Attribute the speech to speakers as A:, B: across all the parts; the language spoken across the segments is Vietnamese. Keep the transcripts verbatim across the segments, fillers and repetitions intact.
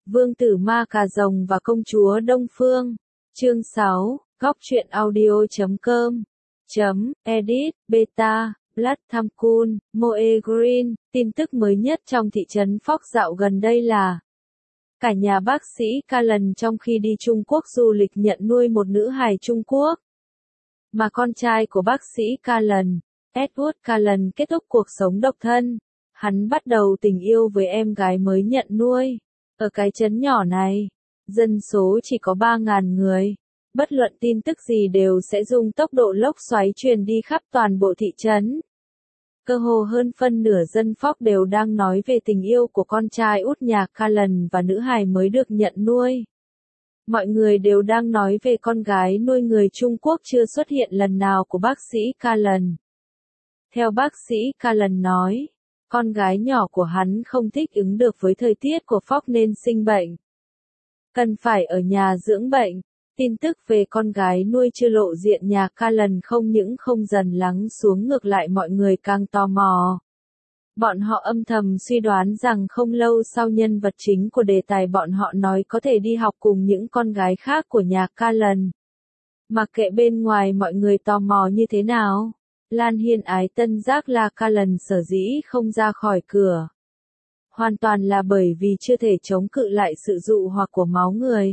A: Vương tử Ma Cà Rồng và công chúa Đông Phương. Chương sáu, góc truyện audio chấm com. Chấm, edit, beta, Blood Tham Kun, Moe Green. Tin tức mới nhất trong thị trấn Fox dạo gần đây là cả nhà bác sĩ Callan trong khi đi Trung Quốc du lịch nhận nuôi một nữ hài Trung Quốc. Mà con trai của bác sĩ Callan, Edward Callan kết thúc cuộc sống độc thân. Hắn bắt đầu tình yêu với em gái mới nhận nuôi. Ở cái trấn nhỏ này, dân số chỉ có ba nghìn người. Bất luận tin tức gì đều sẽ dùng tốc độ lốc xoáy truyền đi khắp toàn bộ thị trấn. Cơ hồ hơn phân nửa dân Fox đều đang nói về tình yêu của con trai út nhà Callan và nữ hài mới được nhận nuôi. Mọi người đều đang nói về con gái nuôi người Trung Quốc chưa xuất hiện lần nào của bác sĩ Callan. Theo bác sĩ Callan nói, con gái nhỏ của hắn không thích ứng được với thời tiết của Fox nên sinh bệnh. Cần phải ở nhà dưỡng bệnh. Tin tức về con gái nuôi chưa lộ diện nhà Callan không những không dần lắng xuống, ngược lại mọi người càng tò mò. Bọn họ âm thầm suy đoán rằng không lâu sau nhân vật chính của đề tài bọn họ nói có thể đi học cùng những con gái khác của nhà Callan. Mặc kệ bên ngoài mọi người tò mò như thế nào, Lan Hiên ái tân giác là Callan sở dĩ không ra khỏi cửa. Hoàn toàn là bởi vì chưa thể chống cự lại sự dụ hoặc của máu người.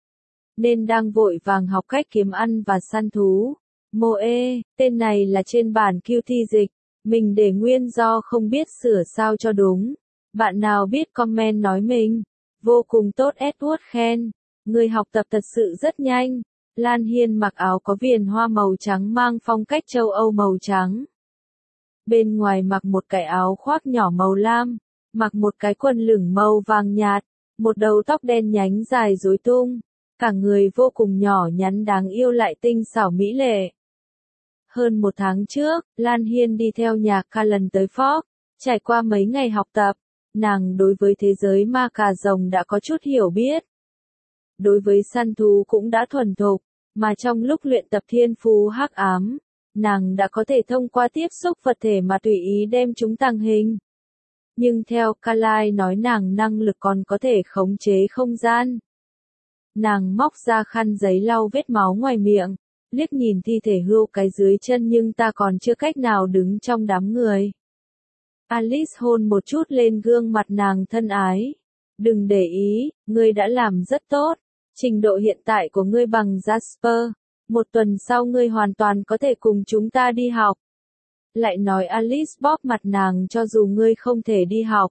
A: Nên đang vội vàng học cách kiếm ăn và săn thú. Moe, tên này là trên bản Q T dịch, mình để nguyên do không biết sửa sao cho đúng. Bạn nào biết comment nói mình. Vô cùng tốt, Edward khen. Người học tập thật sự rất nhanh. Lan Hiên mặc áo có viền hoa màu trắng mang phong cách châu Âu màu trắng. Bên ngoài mặc một cái áo khoác nhỏ màu lam, mặc một cái quần lửng màu vàng nhạt, một đầu tóc đen nhánh dài rối tung. Cả người vô cùng nhỏ nhắn đáng yêu lại tinh xảo mỹ lệ. Hơn một tháng trước, Lan Hiên đi theo nhà Callan tới Fox. Trải qua mấy ngày học tập, nàng đối với thế giới ma cà rồng đã có chút hiểu biết. Đối với săn thú cũng đã thuần thục, mà trong lúc luyện tập thiên phú hắc ám, nàng đã có thể thông qua tiếp xúc vật thể mà tùy ý đem chúng tàng hình. Nhưng theo Kalai nói nàng năng lực còn có thể khống chế không gian. Nàng móc ra khăn giấy lau vết máu ngoài miệng, liếc nhìn thi thể hươu cái dưới chân nhưng ta còn chưa cách nào đứng trong đám người. Alice hôn một chút lên gương mặt nàng thân ái. Đừng để ý, ngươi đã làm rất tốt. Trình độ hiện tại của ngươi bằng Jasper. Một tuần sau ngươi hoàn toàn có thể cùng chúng ta đi học. Lại nói Alice bóp mặt nàng cho dù ngươi không thể đi học.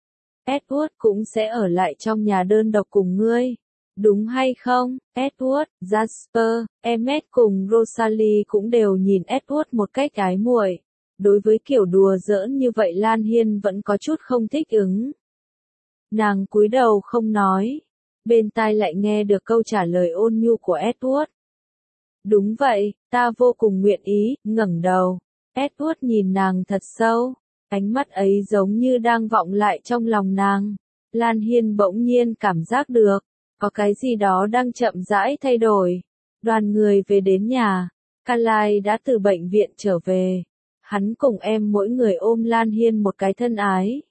A: Edward cũng sẽ ở lại trong nhà đơn độc cùng ngươi. Đúng hay không, Edward, Jasper, Emmet cùng Rosalie cũng đều nhìn Edward một cách ái muội. Đối với kiểu đùa giỡn như vậy Lan Hiên vẫn có chút không thích ứng. Nàng cúi đầu không nói. Bên tai lại nghe được câu trả lời ôn nhu của Edward. Đúng vậy, ta vô cùng nguyện ý, ngẩng đầu. Edward nhìn nàng thật sâu. Ánh mắt ấy giống như đang vọng lại trong lòng nàng. Lan Hiên bỗng nhiên cảm giác được. Có cái gì đó đang chậm rãi thay đổi. Đoàn người về đến nhà. Kalai đã từ bệnh viện trở về. Hắn cùng em mỗi người ôm Lan Hiên một cái thân ái.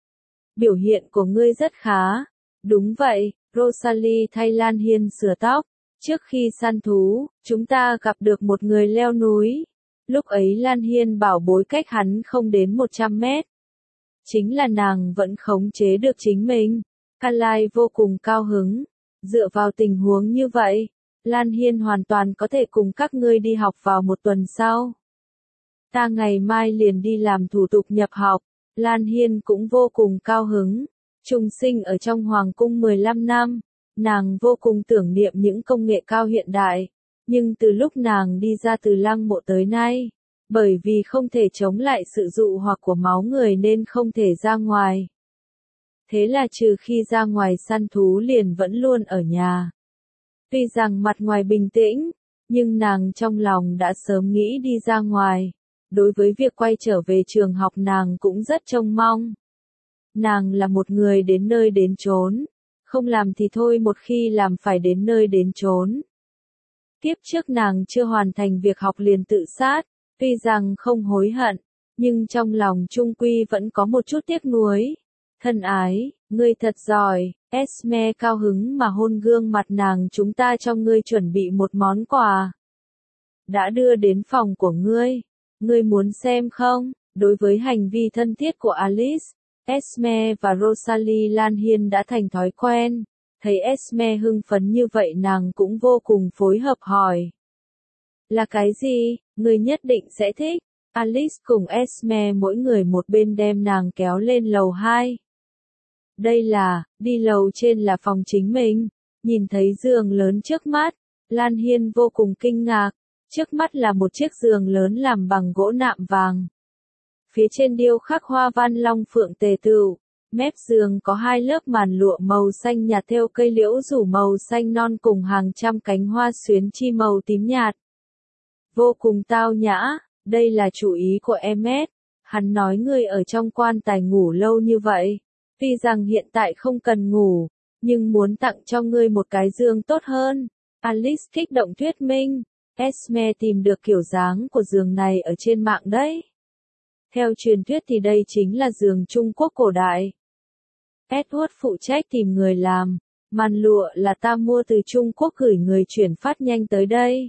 A: Biểu hiện của ngươi rất khá. Đúng vậy, Rosalie thay Lan Hiên sửa tóc. Trước khi săn thú, chúng ta gặp được một người leo núi. Lúc ấy Lan Hiên bảo bối cách hắn không đến một trăm mét. Chính là nàng vẫn khống chế được chính mình. Kalai vô cùng cao hứng. Dựa vào tình huống như vậy, Lan Hiên hoàn toàn có thể cùng các ngươi đi học vào một tuần sau. Ta ngày mai liền đi làm thủ tục nhập học. Lan Hiên cũng vô cùng cao hứng. Trùng sinh ở trong hoàng cung mười lăm năm, nàng vô cùng tưởng niệm những công nghệ cao hiện đại. Nhưng từ lúc nàng đi ra từ lăng mộ tới nay, bởi vì không thể chống lại sự dụ hoặc của máu người nên không thể ra ngoài. Thế là trừ khi ra ngoài săn thú liền vẫn luôn ở nhà. Tuy rằng mặt ngoài bình tĩnh, nhưng nàng trong lòng đã sớm nghĩ đi ra ngoài. Đối với việc quay trở về trường học nàng cũng rất trông mong. Nàng là một người đến nơi đến chốn. Không làm thì thôi, một khi làm phải đến nơi đến chốn. Kiếp trước nàng chưa hoàn thành việc học liền tự sát. Tuy rằng không hối hận, nhưng trong lòng chung quy vẫn có một chút tiếc nuối. Thân ái, ngươi thật giỏi, Esme cao hứng mà hôn gương mặt nàng. Chúng ta cho ngươi chuẩn bị một món quà. Đã đưa đến phòng của ngươi. Ngươi muốn xem không? Đối với hành vi thân thiết của Alice, Esme và Rosalie Lan Hiên đã thành thói quen. Thấy Esme hưng phấn như vậy nàng cũng vô cùng phối hợp hỏi. Là cái gì? Ngươi nhất định sẽ thích. Alice cùng Esme mỗi người một bên đem nàng kéo lên lầu hai. Đây là, đi lầu trên là phòng chính mình. Nhìn thấy giường lớn trước mắt, Lan Hiên vô cùng kinh ngạc. Trước mắt là một chiếc giường lớn làm bằng gỗ nạm vàng. Phía trên điêu khắc hoa văn long phượng tề tựu. Mép giường có hai lớp màn lụa màu xanh nhạt thêu cây liễu rủ màu xanh non cùng hàng trăm cánh hoa xuyến chi màu tím nhạt. Vô cùng tao nhã, đây là chủ ý của Emmet. Hắn nói ngươi ở trong quan tài ngủ lâu như vậy. Tuy rằng hiện tại không cần ngủ, nhưng muốn tặng cho ngươi một cái giường tốt hơn. Alice kích động thuyết minh. Esme tìm được kiểu dáng của giường này ở trên mạng đấy. Theo truyền thuyết thì đây chính là giường Trung Quốc cổ đại. Edward phụ trách tìm người làm. Màn lụa là ta mua từ Trung Quốc gửi người chuyển phát nhanh tới đây.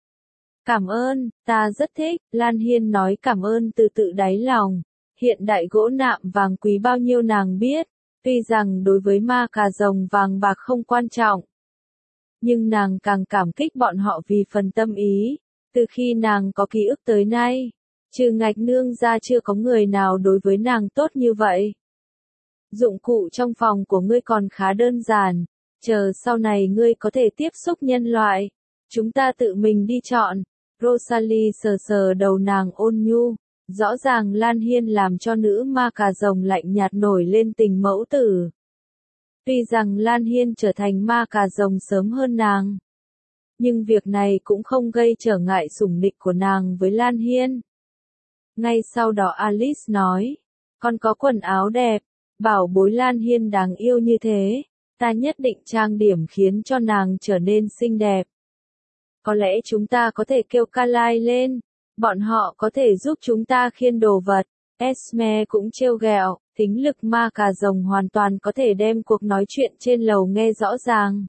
A: Cảm ơn, ta rất thích. Lan Hiên nói cảm ơn từ tự đáy lòng. Hiện đại gỗ nạm vàng quý bao nhiêu nàng biết. Tuy rằng đối với ma cà rồng vàng bạc không quan trọng. Nhưng nàng càng cảm kích bọn họ vì phần tâm ý. Từ khi nàng có ký ức tới nay, trừ Ngạch Nương ra chưa có người nào đối với nàng tốt như vậy. Dụng cụ trong phòng của ngươi còn khá đơn giản. Chờ sau này ngươi có thể tiếp xúc nhân loại. Chúng ta tự mình đi chọn. Rosalie sờ sờ đầu nàng ôn nhu. Rõ ràng Lan Hiên làm cho nữ ma cà rồng lạnh nhạt nổi lên tình mẫu tử. Tuy rằng Lan Hiên trở thành ma cà rồng sớm hơn nàng. Nhưng việc này cũng không gây trở ngại sủng nịch của nàng với Lan Hiên. Ngay sau đó Alice nói. Con có quần áo đẹp. Bảo bối Lan Hiên đáng yêu như thế. Ta nhất định trang điểm khiến cho nàng trở nên xinh đẹp. Có lẽ chúng ta có thể kêu Carly lên. Bọn họ có thể giúp chúng ta khiêng đồ vật. Esme cũng trêu ghẹo. Tính lực ma cà rồng hoàn toàn có thể đem cuộc nói chuyện trên lầu nghe rõ ràng.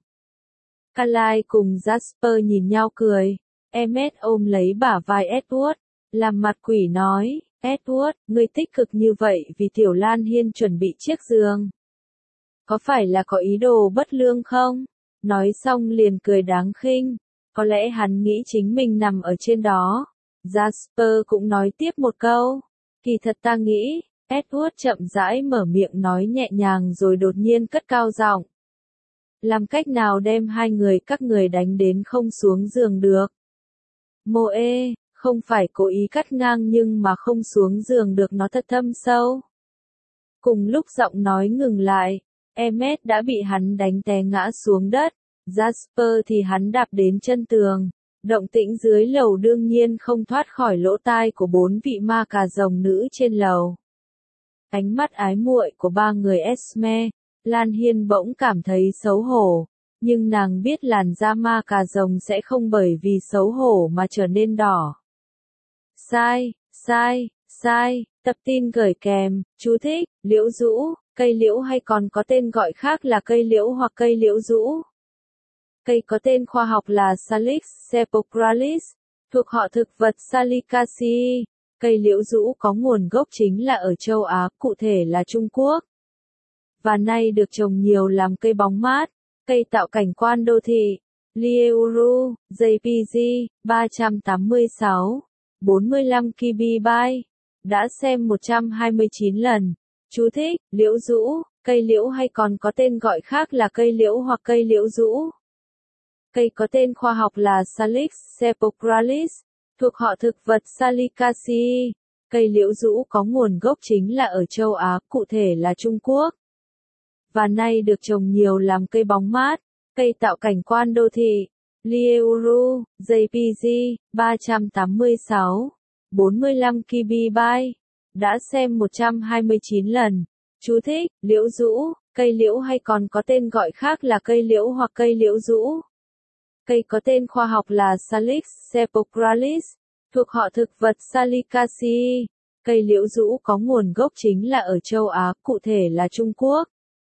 A: Carly cùng Jasper nhìn nhau cười. Emmet ôm lấy bả vai Edward. Làm mặt quỷ nói. Edward, ngươi tích cực như vậy vì tiểu Lan Hiên chuẩn bị chiếc giường. Có phải là có ý đồ bất lương không? Nói xong liền cười đáng khinh. Có lẽ hắn nghĩ chính mình nằm ở trên đó. Jasper cũng nói tiếp một câu. Kỳ thật ta nghĩ. Edward chậm rãi mở miệng nói nhẹ nhàng rồi đột nhiên cất cao giọng. Làm cách nào đem hai người các người đánh đến không xuống giường được? Moe, không phải cố ý cắt ngang nhưng mà không xuống giường được nó thật thâm sâu. Cùng lúc giọng nói ngừng lại, Emmet đã bị hắn đánh té ngã xuống đất. Jasper thì hắn đạp đến chân tường. Động tĩnh dưới lầu đương nhiên không thoát khỏi lỗ tai của bốn vị ma cà rồng nữ trên lầu. Ánh mắt ái muội của ba người Esme, Lan Hiên bỗng cảm thấy xấu hổ, nhưng nàng biết làn da ma cà rồng sẽ không bởi vì xấu hổ mà trở nên đỏ. Sai, sai, sai, tập tin gửi kèm, chú thích, liễu rũ, cây liễu hay còn có tên gọi khác là cây liễu hoặc cây liễu rũ. Cây có tên khoa học là Salix sepulchralis, thuộc họ thực vật Salicaceae. Cây liễu rũ có nguồn gốc chính là ở châu Á, cụ thể là Trung Quốc. Và nay được trồng nhiều làm cây bóng mát, cây tạo cảnh quan đô thị. Lieuru, giê pê giê, ba trăm tám mươi sáu, bốn mươi lăm ki lô bait. Đã xem một trăm hai mươi chín lần. Chú thích, liễu rũ, cây liễu hay còn có tên gọi khác là cây liễu hoặc cây liễu rũ. Cây có tên khoa học là Salix sepulchralis, thuộc họ thực vật Salicaceae. Cây liễu rũ có nguồn gốc chính là ở châu Á, cụ thể là Trung Quốc. Và nay được trồng nhiều làm cây bóng mát, cây tạo cảnh quan đô thị. Lieuru, giê pê giê, ba trăm tám mươi sáu, bốn mươi lăm ki lô bait. Đã xem một trăm hai mươi chín lần. Chú thích, liễu rũ, cây liễu hay còn có tên gọi khác là cây liễu hoặc cây liễu rũ. Cây có tên khoa học là Salix sepulchralis, thuộc họ thực vật Salicaceae. Cây liễu rũ có nguồn gốc chính là ở châu Á, cụ thể là Trung Quốc.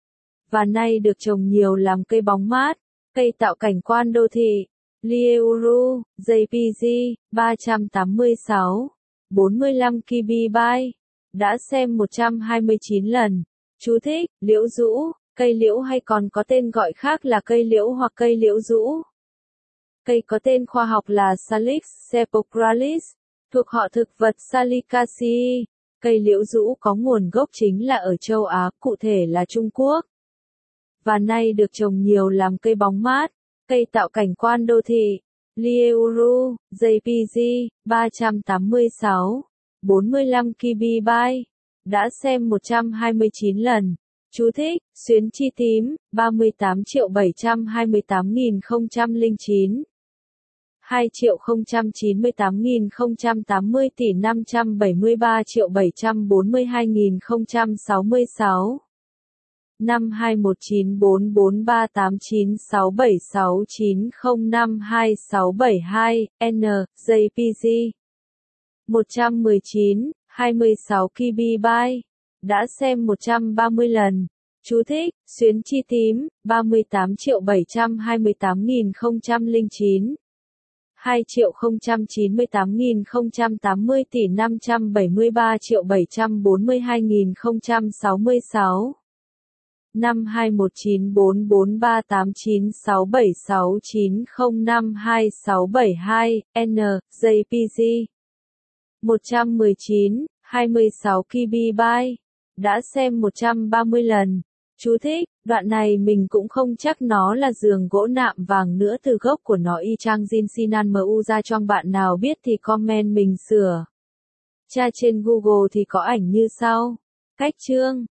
A: và nay được trồng nhiều làm cây bóng mát, cây tạo cảnh quan đô thị. Lieuru, giê pê giê, ba trăm tám mươi sáu, bốn mươi lăm ki bi byte. Đã xem một trăm hai mươi chín lần. Chú thích, liễu rũ, cây liễu hay còn có tên gọi khác là cây liễu hoặc cây liễu rũ. Cây có tên khoa học là Salix sepulchralis, thuộc họ thực vật Salicaceae. Cây liễu rũ có nguồn gốc chính là ở châu Á, cụ thể là Trung Quốc. Và nay được trồng nhiều làm cây bóng mát, cây tạo cảnh quan đô thị. Lieuru, giê pê giê, ba trăm tám mươi sáu, bốn mươi lăm ki bi byte. Đã xem một trăm hai mươi chín lần. Chú thích, xuyến chi tím, ba mươi tám triệu bảy trăm hai mươi tám nghìn không trăm lẻ chín. hai triệu không trăm chín mươi tám nghìn không trăm tám mươi tỷ năm trăm bảy mươi ba triệu bảy trăm bốn mươi hai nghìn không trăm sáu mươi sáu. năm hai một chín bốn bốn ba tám chín sáu bảy sáu chín không năm hai sáu bảy hai, N, giê pê giê. một trăm mười chín, hai mươi sáu ki bi byte. Đã xem một trăm ba mươi lần. Chú thích, xuyến chi tím, ba mươi tám triệu bảy trăm hai mươi tám nghìn không trăm lẻ chín. hai triệu không trăm chín mươi tám nghìn không trăm tám mươi tỷ năm trăm bảy mươi ba triệu bảy trăm bốn mươi hai nghìn không trăm sáu mươi sáu. năm hai một chín bốn bốn ba tám chín sáu bảy sáu chín không năm hai sáu bảy hai, N, giê pê giê. một trăm mười chín, hai mươi sáu ki bi byte. Đã xem một trăm ba mươi lần. Chú thích, đoạn này mình cũng không chắc nó là giường gỗ nạm vàng nữa, từ gốc của nó y chang Jin Sinan Mu ra trong bạn nào biết thì comment mình sửa. Tra trên Google thì có ảnh như sau. Cách chương